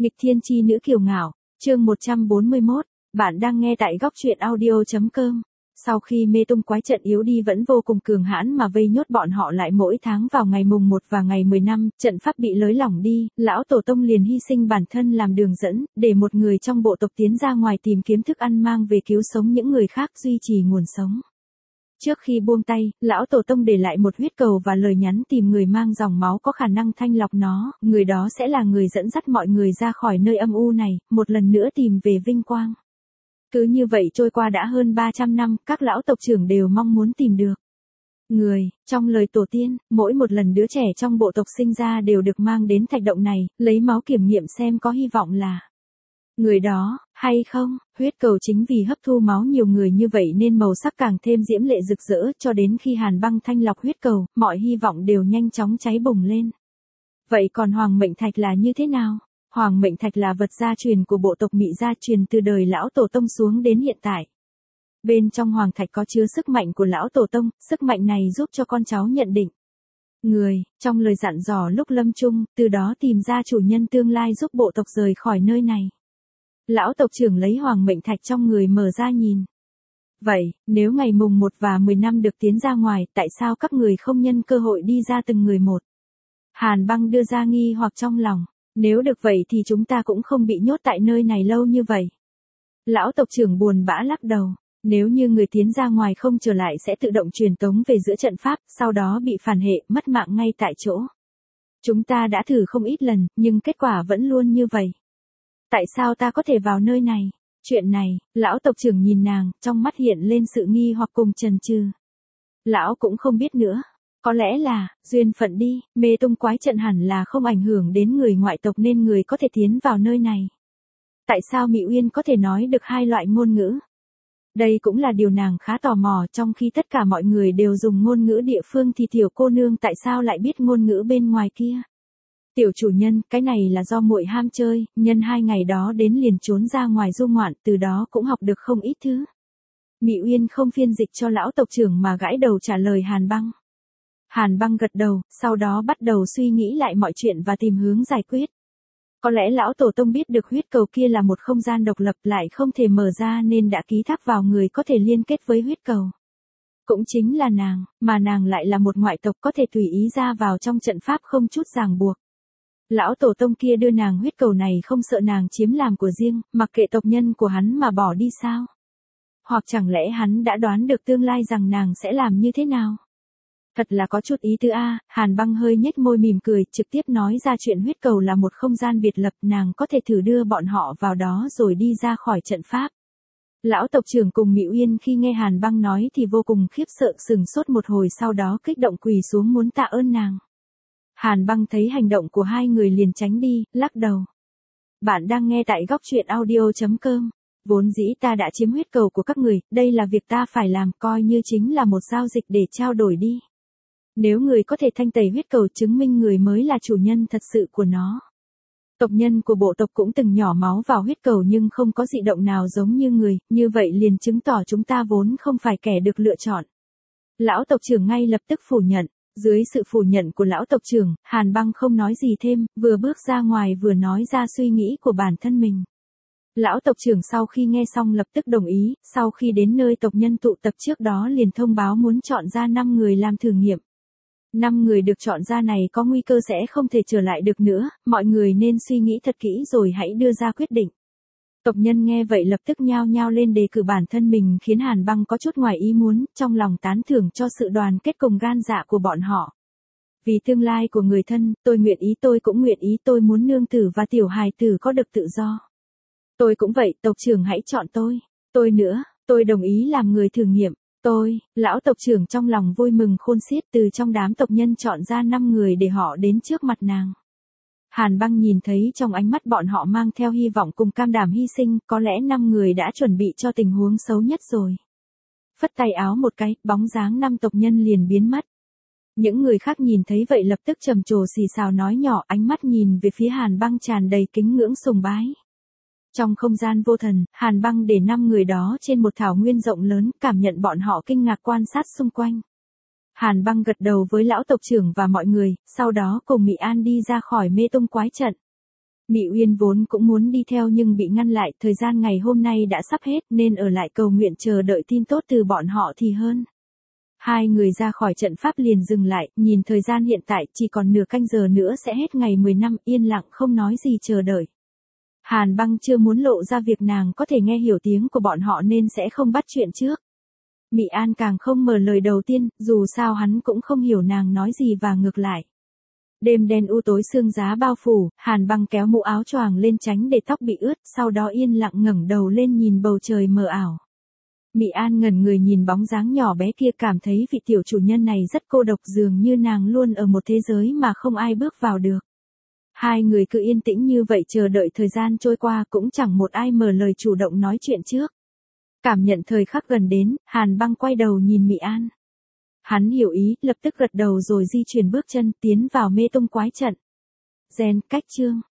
Nghịch thiên chi nữ kiều ngạo, chương 141, bạn đang nghe tại góc truyện audio.com. Sau khi mê tung quái trận yếu đi vẫn vô cùng cường hãn mà vây nhốt bọn họ lại mỗi tháng vào ngày mùng 1 và ngày 15, trận pháp bị lới lỏng đi, lão tổ tông liền hy sinh bản thân làm đường dẫn, để một người trong bộ tộc tiến ra ngoài tìm kiếm thức ăn mang về cứu sống những người khác duy trì nguồn sống. Trước khi buông tay, lão tổ tông để lại một huyết cầu và lời nhắn tìm người mang dòng máu có khả năng thanh lọc nó, người đó sẽ là người dẫn dắt mọi người ra khỏi nơi âm u này, một lần nữa tìm về vinh quang. Cứ như vậy trôi qua đã hơn 300 năm, các lão tộc trưởng đều mong muốn tìm được người. Trong lời tổ tiên, mỗi một lần đứa trẻ trong bộ tộc sinh ra đều được mang đến thạch động này, lấy máu kiểm nghiệm xem có hy vọng là người đó, hay không. Huyết cầu chính vì hấp thu máu nhiều người như vậy nên màu sắc càng thêm diễm lệ rực rỡ, cho đến khi Hàn Băng thanh lọc huyết cầu, mọi hy vọng đều nhanh chóng cháy bùng lên. Vậy còn Hoàng Mệnh Thạch là như thế nào? Hoàng Mệnh Thạch là vật gia truyền của bộ tộc Mị gia, truyền từ đời lão tổ tông xuống đến hiện tại. Bên trong Hoàng Thạch có chứa sức mạnh của lão tổ tông, sức mạnh này giúp cho con cháu nhận định người, trong lời dặn dò lúc lâm chung, từ đó tìm ra chủ nhân tương lai giúp bộ tộc rời khỏi nơi này. Lão tộc trưởng lấy Hoàng Mệnh Thạch trong người mở ra nhìn. Vậy, nếu ngày mùng 1 và 10 năm được tiến ra ngoài, tại sao các người không nhân cơ hội đi ra từng người một? Hàn Băng đưa ra nghi hoặc trong lòng. Nếu được vậy thì chúng ta cũng không bị nhốt tại nơi này lâu như vậy. Lão tộc trưởng buồn bã lắc đầu. Nếu như người tiến ra ngoài không trở lại sẽ tự động truyền tống về giữa trận pháp, sau đó bị phản hệ, mất mạng ngay tại chỗ. Chúng ta đã thử không ít lần, nhưng kết quả vẫn luôn như vậy. Tại sao ta có thể vào nơi này? Chuyện này, lão tộc trưởng nhìn nàng, trong mắt hiện lên sự nghi hoặc cùng chần chừ. Lão cũng không biết nữa. Có lẽ là, duyên phận đi, mê tung quái trận hẳn là không ảnh hưởng đến người ngoại tộc nên người có thể tiến vào nơi này. Tại sao Mị Uyên có thể nói được hai loại ngôn ngữ? Đây cũng là điều nàng khá tò mò, trong khi tất cả mọi người đều dùng ngôn ngữ địa phương thì tiểu cô nương tại sao lại biết ngôn ngữ bên ngoài kia? Tiểu chủ nhân, cái này là do muội ham chơi, nhân 2 ngày đó đến liền trốn ra ngoài du ngoạn, từ đó cũng học được không ít thứ. Mị Uyên không phiên dịch cho lão tộc trưởng mà gãi đầu trả lời Hàn Băng. Hàn Băng gật đầu, sau đó bắt đầu suy nghĩ lại mọi chuyện và tìm hướng giải quyết. Có lẽ lão tổ tông biết được huyết cầu kia là một không gian độc lập lại không thể mở ra nên đã ký thác vào người có thể liên kết với huyết cầu. Cũng chính là nàng, mà nàng lại là một ngoại tộc có thể tùy ý ra vào trong trận pháp không chút ràng buộc. Lão tổ tông kia đưa nàng huyết cầu này không sợ nàng chiếm làm của riêng, mặc kệ tộc nhân của hắn mà bỏ đi sao? Hoặc chẳng lẽ hắn đã đoán được tương lai rằng nàng sẽ làm như thế nào? Thật là có chút ý tứ a. Hàn Băng hơi nhếch môi mỉm cười, trực tiếp nói ra chuyện huyết cầu là một không gian biệt lập, nàng có thể thử đưa bọn họ vào đó rồi đi ra khỏi trận pháp. Lão tộc trưởng cùng Mị Uyên khi nghe Hàn Băng nói thì vô cùng khiếp sợ, sừng sốt một hồi sau đó kích động quỳ xuống muốn tạ ơn nàng. Hàn Băng thấy hành động của hai người liền tránh đi, lắc đầu. Bạn đang nghe tại góc truyện audio.com. Vốn dĩ ta đã chiếm huyết cầu của các người, đây là việc ta phải làm, coi như chính là một giao dịch để trao đổi đi. Nếu người có thể thanh tẩy huyết cầu chứng minh người mới là chủ nhân thật sự của nó. Tộc nhân của bộ tộc cũng từng nhỏ máu vào huyết cầu nhưng không có dị động nào giống như người, như vậy liền chứng tỏ chúng ta vốn không phải kẻ được lựa chọn. Lão tộc trưởng ngay lập tức phủ nhận. Dưới sự phủ nhận của lão tộc trưởng, Hàn Băng không nói gì thêm, vừa bước ra ngoài vừa nói ra suy nghĩ của bản thân mình. Lão tộc trưởng sau khi nghe xong lập tức đồng ý, sau khi đến nơi tộc nhân tụ tập trước đó liền thông báo muốn chọn ra 5 người làm thử nghiệm. 5 người được chọn ra này có nguy cơ sẽ không thể trở lại được nữa, mọi người nên suy nghĩ thật kỹ rồi hãy đưa ra quyết định. Tộc nhân nghe vậy lập tức nhao nhao lên đề cử bản thân mình khiến Hàn Băng có chút ngoài ý muốn, trong lòng tán thưởng cho sự đoàn kết cùng gan dạ của bọn họ. Vì tương lai của người thân, tôi nguyện ý, tôi cũng nguyện ý, tôi muốn nương tử và tiểu hài tử có được tự do. Tôi cũng vậy, tộc trưởng hãy chọn tôi. Tôi nữa, tôi đồng ý làm người thử nghiệm. Tôi, lão tộc trưởng trong lòng vui mừng khôn xiết, từ trong đám tộc nhân chọn ra 5 người để họ đến trước mặt nàng. Hàn Băng nhìn thấy trong ánh mắt bọn họ mang theo hy vọng cùng cam đảm hy sinh, có lẽ 5 người đã chuẩn bị cho tình huống xấu nhất rồi. Phất tay áo một cái, bóng dáng 5 tộc nhân liền biến mất. Những người khác nhìn thấy vậy lập tức trầm trồ xì xào nói nhỏ, ánh mắt nhìn về phía Hàn Băng tràn đầy kính ngưỡng sùng bái. Trong không gian vô thần, Hàn Băng để 5 người đó trên một thảo nguyên rộng lớn, cảm nhận bọn họ kinh ngạc quan sát xung quanh. Hàn Băng gật đầu với lão tộc trưởng và mọi người, sau đó cùng Mị An đi ra khỏi mê tung quái trận. Mị Uyên vốn cũng muốn đi theo nhưng bị ngăn lại, thời gian ngày hôm nay đã sắp hết nên ở lại cầu nguyện chờ đợi tin tốt từ bọn họ thì hơn. Hai người ra khỏi trận pháp liền dừng lại, nhìn thời gian hiện tại chỉ còn nửa canh giờ nữa sẽ hết ngày 10 năm, yên lặng không nói gì chờ đợi. Hàn Băng chưa muốn lộ ra việc nàng có thể nghe hiểu tiếng của bọn họ nên sẽ không bắt chuyện trước. Mị An càng không mở lời đầu tiên, dù sao hắn cũng không hiểu nàng nói gì và ngược lại. Đêm đen u tối sương giá bao phủ, Hàn Băng kéo mũ áo choàng lên tránh để tóc bị ướt, sau đó yên lặng ngẩng đầu lên nhìn bầu trời mờ ảo. Mị An ngẩn người nhìn bóng dáng nhỏ bé kia, cảm thấy vị tiểu chủ nhân này rất cô độc, dường như nàng luôn ở một thế giới mà không ai bước vào được. Hai người cứ yên tĩnh như vậy chờ đợi thời gian trôi qua, cũng chẳng một ai mở lời chủ động nói chuyện trước. Cảm nhận thời khắc gần đến, Hàn Băng quay đầu nhìn Mị An. Hắn hiểu ý, lập tức gật đầu rồi di chuyển bước chân tiến vào mê tung quái trận. Gen cách chương